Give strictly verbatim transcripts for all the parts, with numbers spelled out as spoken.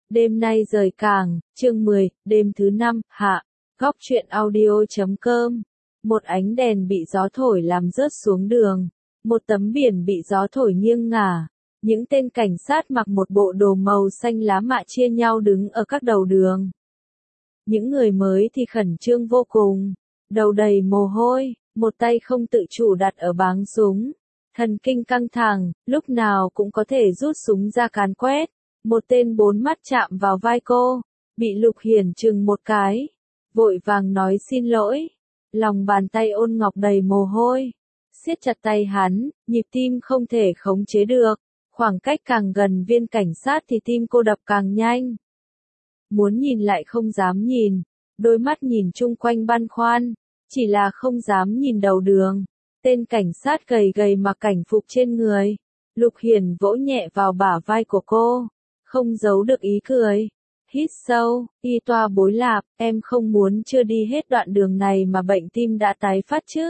Đêm nay rời cảng, chương mười, đêm thứ năm, hạ, góc truyện audio chấm com. Một ánh đèn bị gió thổi làm rớt xuống đường, một tấm biển bị gió thổi nghiêng ngả. Những tên cảnh sát mặc một bộ đồ màu xanh lá mạ chia nhau đứng ở các đầu đường. Những người mới thì khẩn trương vô cùng, đầu đầy mồ hôi, một tay không tự chủ đặt ở báng súng. Thần kinh căng thẳng, lúc nào cũng có thể rút súng ra càn quét. Một tên bốn mắt chạm vào vai cô, bị Lục Hiển chừng một cái, vội vàng nói xin lỗi. Lòng bàn tay Ôn Ngọc đầy mồ hôi, siết chặt tay hắn, nhịp tim không thể khống chế được. Khoảng cách càng gần viên cảnh sát thì tim cô đập càng nhanh. Muốn nhìn lại không dám nhìn, đôi mắt nhìn chung quanh băn khoăn, chỉ là không dám nhìn đầu đường. Tên cảnh sát gầy gầy mặc cảnh phục trên người. Lục Hiển vỗ nhẹ vào bả vai của cô, không giấu được ý cười. Hít sâu, y toa bối lạp, em không muốn chưa đi hết đoạn đường này mà bệnh tim đã tái phát chứ.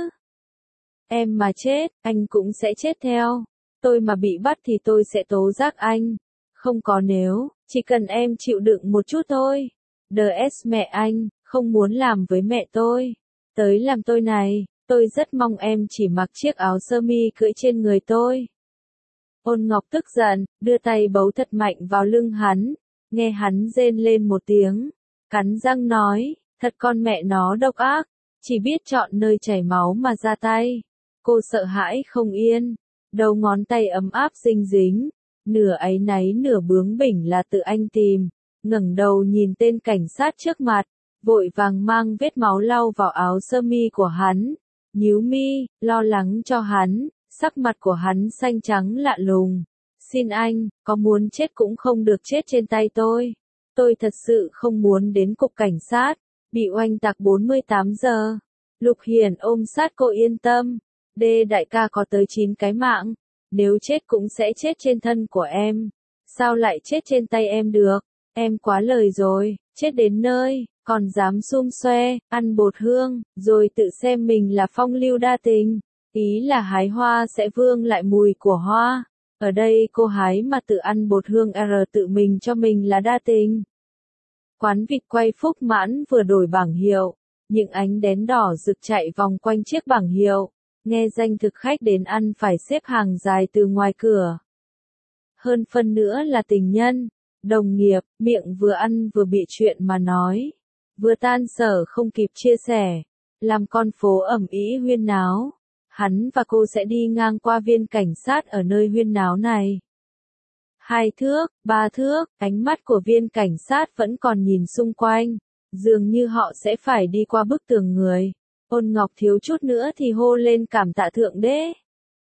Em mà chết, anh cũng sẽ chết theo. Tôi mà bị bắt thì tôi sẽ tố giác anh. Không có nếu, chỉ cần em chịu đựng một chút thôi. đê ét mẹ anh, không muốn làm với mẹ tôi. Tới làm tôi này, tôi rất mong em chỉ mặc chiếc áo sơ mi cưỡi trên người tôi. Ôn Ngọc tức giận, đưa tay bấu thật mạnh vào lưng hắn, nghe hắn rên lên một tiếng, cắn răng nói, thật con mẹ nó độc ác, chỉ biết chọn nơi chảy máu mà ra tay. Cô sợ hãi không yên, đầu ngón tay ấm áp dinh dính, nửa áy náy nửa bướng bỉnh là tự anh tìm, ngẩng đầu nhìn tên cảnh sát trước mặt, vội vàng mang vết máu lau vào áo sơ mi của hắn, nhíu mi, lo lắng cho hắn. Sắc mặt của hắn xanh trắng lạ lùng. Xin anh, có muốn chết cũng không được chết trên tay tôi. Tôi thật sự không muốn đến cục cảnh sát, bị oanh tạc bốn mươi tám giờ. Lục Hiển ôm sát cô yên tâm. Đê đại ca có tới chín cái mạng. Nếu chết cũng sẽ chết trên thân của em. Sao lại chết trên tay em được? Em quá lời rồi, chết đến nơi, còn dám xum xoe, ăn bột hương, rồi tự xem mình là phong lưu đa tình. Ý là hái hoa sẽ vương lại mùi của hoa. Ở đây cô hái mà tự ăn bột hương R tự mình cho mình là đa tình. Quán vịt quay Phúc Mãn vừa đổi bảng hiệu. Những ánh đèn đỏ rực chạy vòng quanh chiếc bảng hiệu. Nghe danh thực khách đến ăn phải xếp hàng dài từ ngoài cửa. Hơn phân nữa là tình nhân, đồng nghiệp, miệng vừa ăn vừa bị chuyện mà nói. Vừa tan sở không kịp chia sẻ. Làm con phố ẩm ĩ huyên náo. Hắn và cô sẽ đi ngang qua viên cảnh sát ở nơi huyên náo này. Hai thước, ba thước, ánh mắt của viên cảnh sát vẫn còn nhìn xung quanh. Dường như họ sẽ phải đi qua bức tường người. Ôn Ngọc thiếu chút nữa thì hô lên cảm tạ thượng đế.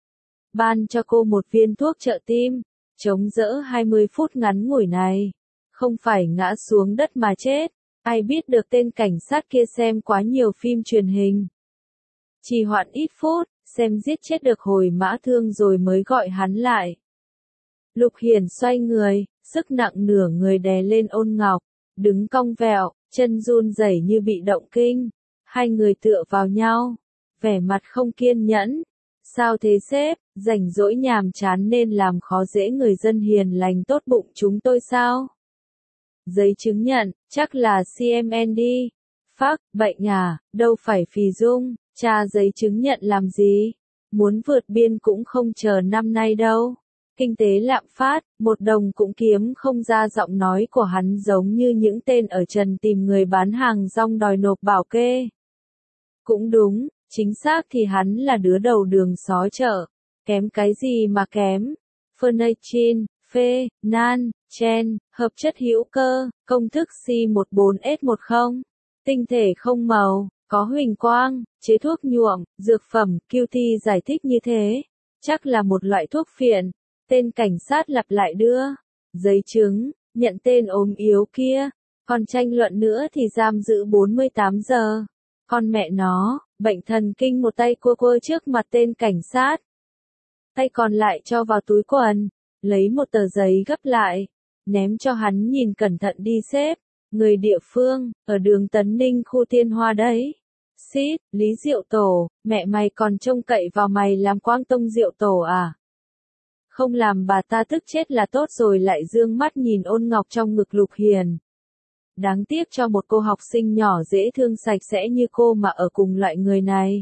Ban cho cô một viên thuốc trợ tim, chống đỡ hai mươi phút ngắn ngủi này. Không phải ngã xuống đất mà chết. Ai biết được tên cảnh sát kia xem quá nhiều phim truyền hình. Trì hoãn ít phút, xem giết chết được hồi mã thương rồi mới gọi hắn lại. Lục Hiển xoay người, sức nặng nửa người đè lên Ôn Ngọc, đứng cong vẹo, chân run rẩy như bị động kinh. Hai người tựa vào nhau, vẻ mặt không kiên nhẫn. Sao thế sếp, rảnh rỗi nhàm chán nên làm khó dễ người dân hiền lành tốt bụng chúng tôi sao? Giấy chứng nhận, chắc là xê em en đi. Phác, bệnh à, đâu phải phì dung. Tra giấy chứng nhận làm gì? Muốn vượt biên cũng không chờ năm nay đâu. Kinh tế lạm phát, một đồng cũng kiếm không ra. Giọng nói của hắn giống như những tên ở trần tìm người bán hàng rong đòi nộp bảo kê. Cũng đúng, chính xác thì hắn là đứa đầu đường xó chợ. Kém cái gì mà kém? Phenachin, phê, nan, chen, hợp chất hữu cơ, công thức C một bốn S một không, tinh thể không màu. Có huỳnh quang, chế thuốc nhuộm, dược phẩm, quy tê giải thích như thế. Chắc là một loại thuốc phiện. Tên cảnh sát lặp lại đưa. Giấy chứng, nhận tên ốm yếu kia. Còn tranh luận nữa thì giam giữ bốn mươi tám giờ. Con mẹ nó, bệnh thần kinh một tay cua cua trước mặt tên cảnh sát. Tay còn lại cho vào túi quần. Lấy một tờ giấy gấp lại. Ném cho hắn nhìn cẩn thận đi sếp. Người địa phương, ở đường Tấn Ninh khu Tiên Hoa đấy. Xít, Lý Diệu Tổ, mẹ mày còn trông cậy vào mày làm Quang Tông Diệu Tổ à? Không làm bà ta tức chết là tốt rồi, lại dương mắt nhìn Ôn Ngọc trong ngực Lục Hiền. Đáng tiếc cho một cô học sinh nhỏ dễ thương sạch sẽ như cô mà ở cùng loại người này.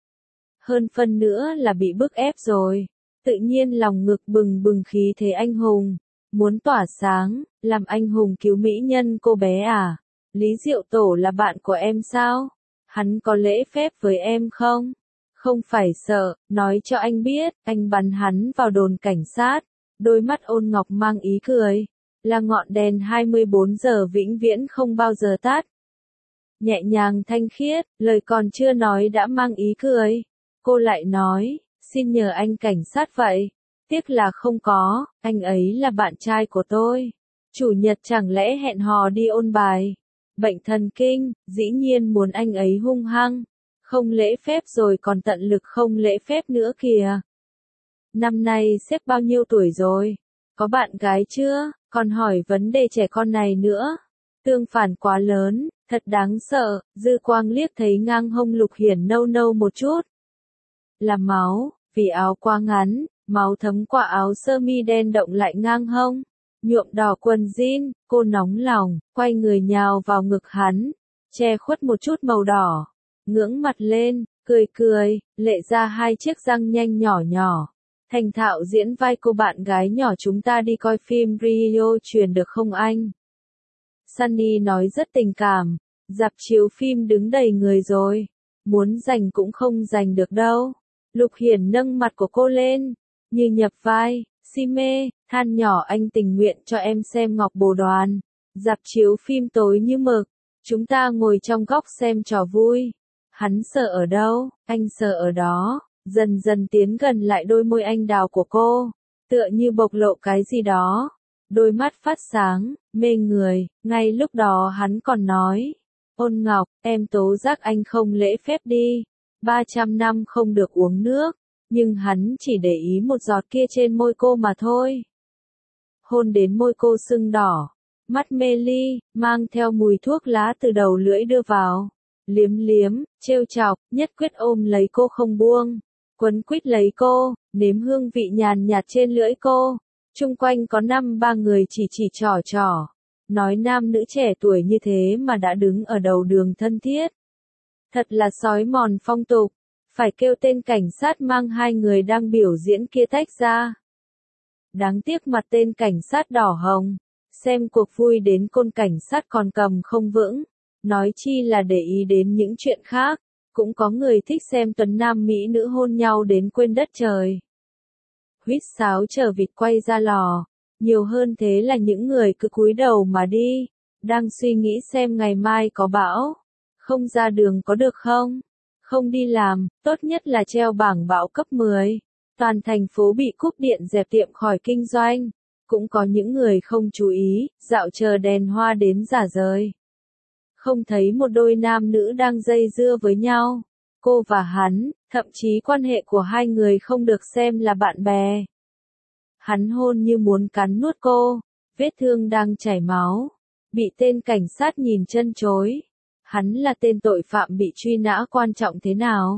Hơn phân nữa là bị bức ép rồi. Tự nhiên lòng ngực bừng bừng khí thế anh hùng. Muốn tỏa sáng, làm anh hùng cứu mỹ nhân cô bé à? Lý Diệu Tổ là bạn của em sao? Hắn có lễ phép với em không? Không phải sợ, nói cho anh biết, anh bắn hắn vào đồn cảnh sát. Đôi mắt Ôn Ngọc mang ý cười. Là ngọn đèn hai mươi bốn giờ vĩnh viễn không bao giờ tắt. Nhẹ nhàng thanh khiết, lời còn chưa nói đã mang ý cười. Cô lại nói, xin nhờ anh cảnh sát vậy. Tiếc là không có, anh ấy là bạn trai của tôi. Chủ nhật chẳng lẽ hẹn hò đi ôn bài. Bệnh thần kinh, dĩ nhiên muốn anh ấy hung hăng. Không lễ phép rồi còn tận lực không lễ phép nữa kìa. Năm nay sếp bao nhiêu tuổi rồi? Có bạn gái chưa? Còn hỏi vấn đề trẻ con này nữa. Tương phản quá lớn, thật đáng sợ. Dư Quang liếc thấy ngang hông Lục Hiển nâu nâu một chút. Là máu, vì áo quá ngắn, máu thấm qua áo sơ mi đen động lại ngang hông. Nhuộm đỏ quần jean, cô nóng lòng, quay người nhào vào ngực hắn, che khuất một chút màu đỏ. Ngưỡng mặt lên, cười cười, lệ ra hai chiếc răng nhanh nhỏ nhỏ. Thành thạo diễn vai cô bạn gái nhỏ, chúng ta đi coi phim Rio truyền được không anh? Sunny nói rất tình cảm, rạp chiếu phim đứng đầy người rồi. Muốn giành cũng không giành được đâu. Lục Hiển nâng mặt của cô lên, như nhập vai, si mê, than nhỏ anh tình nguyện cho em xem Ngọc Bồ Đoàn. Rạp chiếu phim tối như mực, chúng ta ngồi trong góc xem trò vui. Hắn sợ ở đâu, anh sợ ở đó. Dần dần tiến gần lại đôi môi anh đào của cô, tựa như bộc lộ cái gì đó. Đôi mắt phát sáng, mê người, ngay lúc đó hắn còn nói. Ôn Ngọc, em tố giác anh không lễ phép đi. ba trăm năm không được uống nước, nhưng hắn chỉ để ý một giọt kia trên môi cô mà thôi. Hôn đến môi cô sưng đỏ, mắt mê ly, mang theo mùi thuốc lá từ đầu lưỡi đưa vào. Liếm liếm, trêu chọc, nhất quyết ôm lấy cô không buông. Quấn quýt lấy cô, nếm hương vị nhàn nhạt trên lưỡi cô. Chung quanh có năm ba người chỉ chỉ trò trò. Nói nam nữ trẻ tuổi như thế mà đã đứng ở đầu đường thân thiết. Thật là sói mòn phong tục. Phải kêu tên cảnh sát mang hai người đang biểu diễn kia tách ra. Đáng tiếc mặt tên cảnh sát đỏ hồng. Xem cuộc vui đến côn cảnh sát còn cầm không vững. Nói chi là để ý đến những chuyện khác. Cũng có người thích xem tuần nam mỹ nữ hôn nhau đến quên đất trời. Huýt sáo chờ vịt quay ra lò. Nhiều hơn thế là những người cứ cúi đầu mà đi. Đang suy nghĩ xem ngày mai có bão. Không ra đường có được không? Không đi làm, tốt nhất là treo bảng bão cấp mười. Toàn thành phố bị cúp điện, dẹp tiệm khỏi kinh doanh. Cũng có những người không chú ý, dạo chờ đèn hoa đến rả rời. Không thấy một đôi nam nữ đang dây dưa với nhau. Cô và hắn, thậm chí quan hệ của hai người không được xem là bạn bè. Hắn hôn như muốn cắn nuốt cô, vết thương đang chảy máu. Bị tên cảnh sát nhìn chân chối. Hắn là tên tội phạm bị truy nã quan trọng thế nào?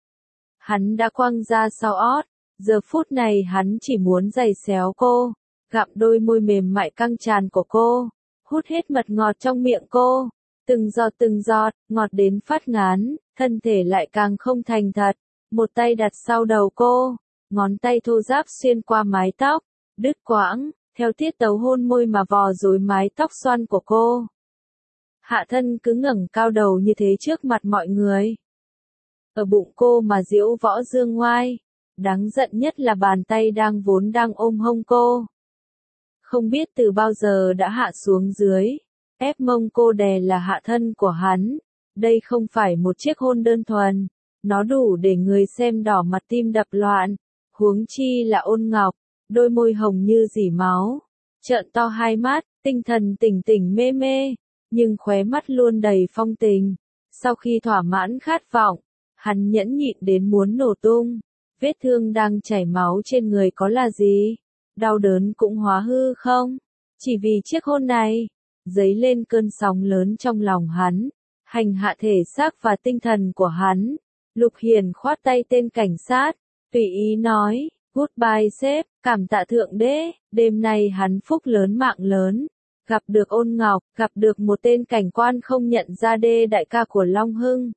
Hắn đã quăng ra sau ót. Giờ phút này hắn chỉ muốn giày xéo cô, gặm đôi môi mềm mại căng tràn của cô, hút hết mật ngọt trong miệng cô. Từng giọt từng giọt, ngọt đến phát ngán, thân thể lại càng không thành thật. Một tay đặt sau đầu cô, ngón tay thô ráp xuyên qua mái tóc, đứt quãng, theo tiết tấu hôn môi mà vò rối mái tóc xoăn của cô. Hạ thân cứ ngẩng cao đầu như thế trước mặt mọi người. Ở bụng cô mà diễu võ dương ngoai. Đáng giận nhất là bàn tay đang vốn đang ôm hông cô. Không biết từ bao giờ đã hạ xuống dưới. Ép mông cô đè là hạ thân của hắn. Đây không phải một chiếc hôn đơn thuần. Nó đủ để người xem đỏ mặt tim đập loạn. Huống chi là Ôn Ngọc. Đôi môi hồng như dỉ máu. Trợn to hai mắt, tinh thần tỉnh tỉnh mê mê. Nhưng khóe mắt luôn đầy phong tình. Sau khi thỏa mãn khát vọng, hắn nhẫn nhịn đến muốn nổ tung. Vết thương đang chảy máu trên người có là gì? Đau đớn cũng hóa hư không? Chỉ vì chiếc hôn này, dấy lên cơn sóng lớn trong lòng hắn, hành hạ thể xác và tinh thần của hắn. Lục Hiền khoát tay tên cảnh sát, tùy ý nói, Goodbye sếp, cảm tạ thượng đế, đêm nay hắn phúc lớn mạng lớn. Gặp được Ôn Ngọc, gặp được một tên cảnh quan không nhận ra đê đại ca của Long Hưng.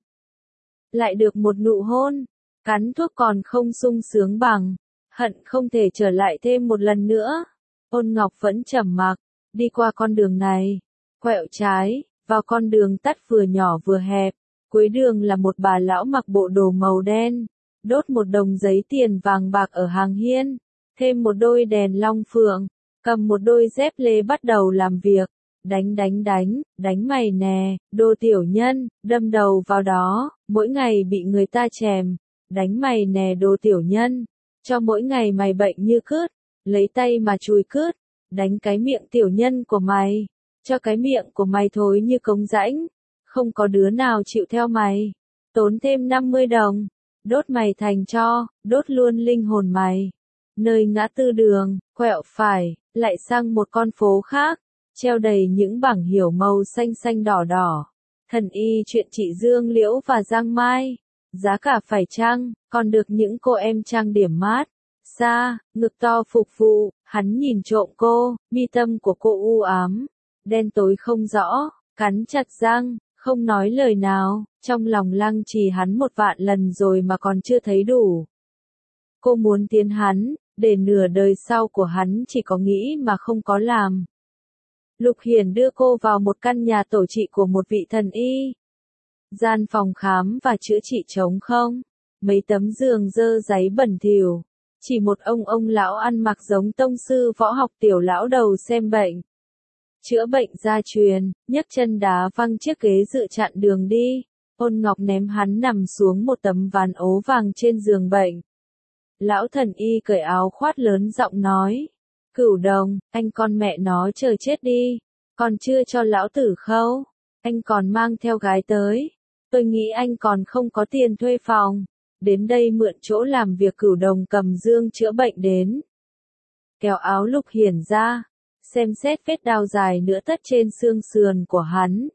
Lại được một nụ hôn, cắn thuốc còn không sung sướng bằng, hận không thể trở lại thêm một lần nữa. Ôn Ngọc vẫn trầm mặc, đi qua con đường này, quẹo trái, vào con đường tắt vừa nhỏ vừa hẹp, cuối đường là một bà lão mặc bộ đồ màu đen, đốt một đồng giấy tiền vàng bạc ở hàng hiên, thêm một đôi đèn long phượng, cầm một đôi dép lê bắt đầu làm việc. Đánh đánh đánh, đánh mày nè, đồ tiểu nhân, đâm đầu vào đó, mỗi ngày bị người ta chèm. Đánh mày nè đồ tiểu nhân, cho mỗi ngày mày bệnh như cứt, lấy tay mà chùi cứt, đánh cái miệng tiểu nhân của mày, cho cái miệng của mày thối như cống rãnh, không có đứa nào chịu theo mày, tốn thêm năm mươi đồng, đốt mày thành tro, đốt luôn linh hồn mày. Nơi ngã tư đường, quẹo phải, lại sang một con phố khác, treo đầy những bảng hiệu màu xanh xanh đỏ đỏ. Thần y chuyện chị Dương Liễu và Giang Mai. Giá cả phải chăng, còn được những cô em trang điểm mát, xa, ngực to phục vụ, hắn nhìn trộm cô, mi tâm của cô u ám, đen tối không rõ, cắn chặt răng, không nói lời nào, trong lòng lăng trì hắn một vạn lần rồi mà còn chưa thấy đủ. Cô muốn tiến hắn, để nửa đời sau của hắn chỉ có nghĩ mà không có làm. Lục Hiển đưa cô vào một căn nhà tổ trị của một vị thần y. Gian phòng khám và chữa trị trống không, mấy tấm giường dơ giấy bẩn thỉu, chỉ một ông ông lão ăn mặc giống tông sư võ học tiểu lão đầu xem bệnh. Chữa bệnh gia truyền, nhấc chân đá văng chiếc ghế dự chặn đường đi, Ôn Ngọc ném hắn nằm xuống một tấm ván ố vàng trên giường bệnh. Lão thần y cởi áo khoác lớn giọng nói, Cửu Đồng, anh con mẹ nó chờ chết đi, còn chưa cho lão tử khâu, anh còn mang theo gái tới. Tôi nghĩ anh còn không có tiền thuê phòng, đến đây mượn chỗ làm việc. Cửu Đồng cầm dương chữa bệnh đến. Kéo áo Lục Hiển ra, xem xét vết đao dài nữa tất trên xương sườn của hắn.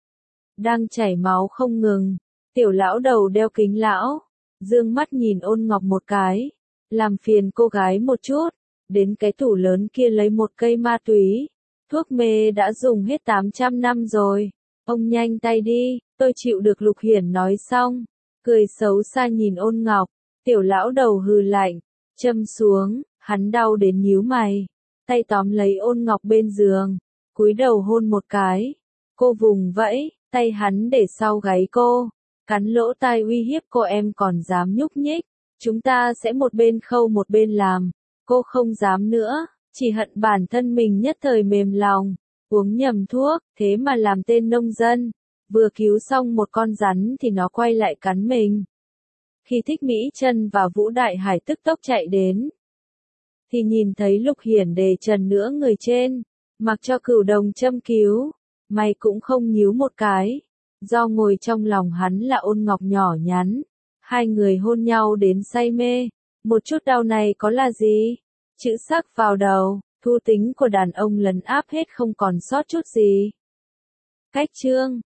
Đang chảy máu không ngừng, tiểu lão đầu đeo kính lão, dương mắt nhìn Ôn Ngọc một cái, làm phiền cô gái một chút, đến cái tủ lớn kia lấy một cây ma túy, thuốc mê đã dùng hết tám trăm năm rồi, ông nhanh tay đi. Tôi chịu được. Lục Hiển nói xong, cười xấu xa nhìn Ôn Ngọc, tiểu lão đầu hừ lạnh, châm xuống, hắn đau đến nhíu mày, tay tóm lấy Ôn Ngọc bên giường, cúi đầu hôn một cái, cô vùng vẫy, tay hắn để sau gáy cô, cắn lỗ tai uy hiếp cô. Em còn dám nhúc nhích, chúng ta sẽ một bên khâu một bên làm. Cô không dám nữa, chỉ hận bản thân mình nhất thời mềm lòng, uống nhầm thuốc, thế mà làm tên nông dân. Vừa cứu xong một con rắn thì nó quay lại cắn mình. Khi Thích Mỹ Chân và Vũ Đại Hải tức tốc chạy đến, thì nhìn thấy Lục Hiển đề trần nữa người trên, mặc cho Cửu Đồng châm cứu, mày cũng không nhíu một cái. Do ngồi trong lòng hắn là Ôn Ngọc nhỏ nhắn, hai người hôn nhau đến say mê, một chút đau này có là gì? Chữ sắc vào đầu, thu tính của đàn ông lấn áp hết không còn sót chút gì. Cách chương